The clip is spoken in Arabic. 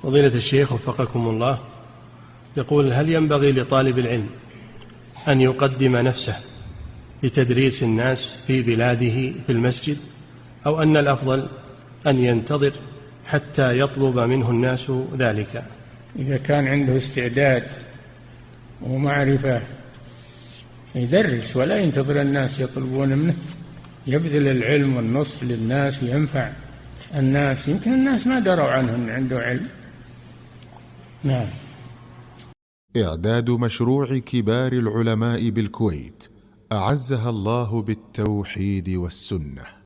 فضيلة الشيخ وفقكم الله، يقول: هل ينبغي لطالب العلم أن يقدم نفسه لتدريس الناس في بلاده في المسجد، أو أن الأفضل أن ينتظر حتى يطلب منه الناس ذلك؟ إذا كان عنده استعداد ومعرفة يدرس ولا ينتظر الناس يطلبون منه، يبذل العلم والنصح للناس وينفع الناس. يمكن الناس ما دروا عنه أن عنده علم. نعم. إعداد مشروع كبار العلماء بالكويت أعزها الله بالتوحيد والسنة.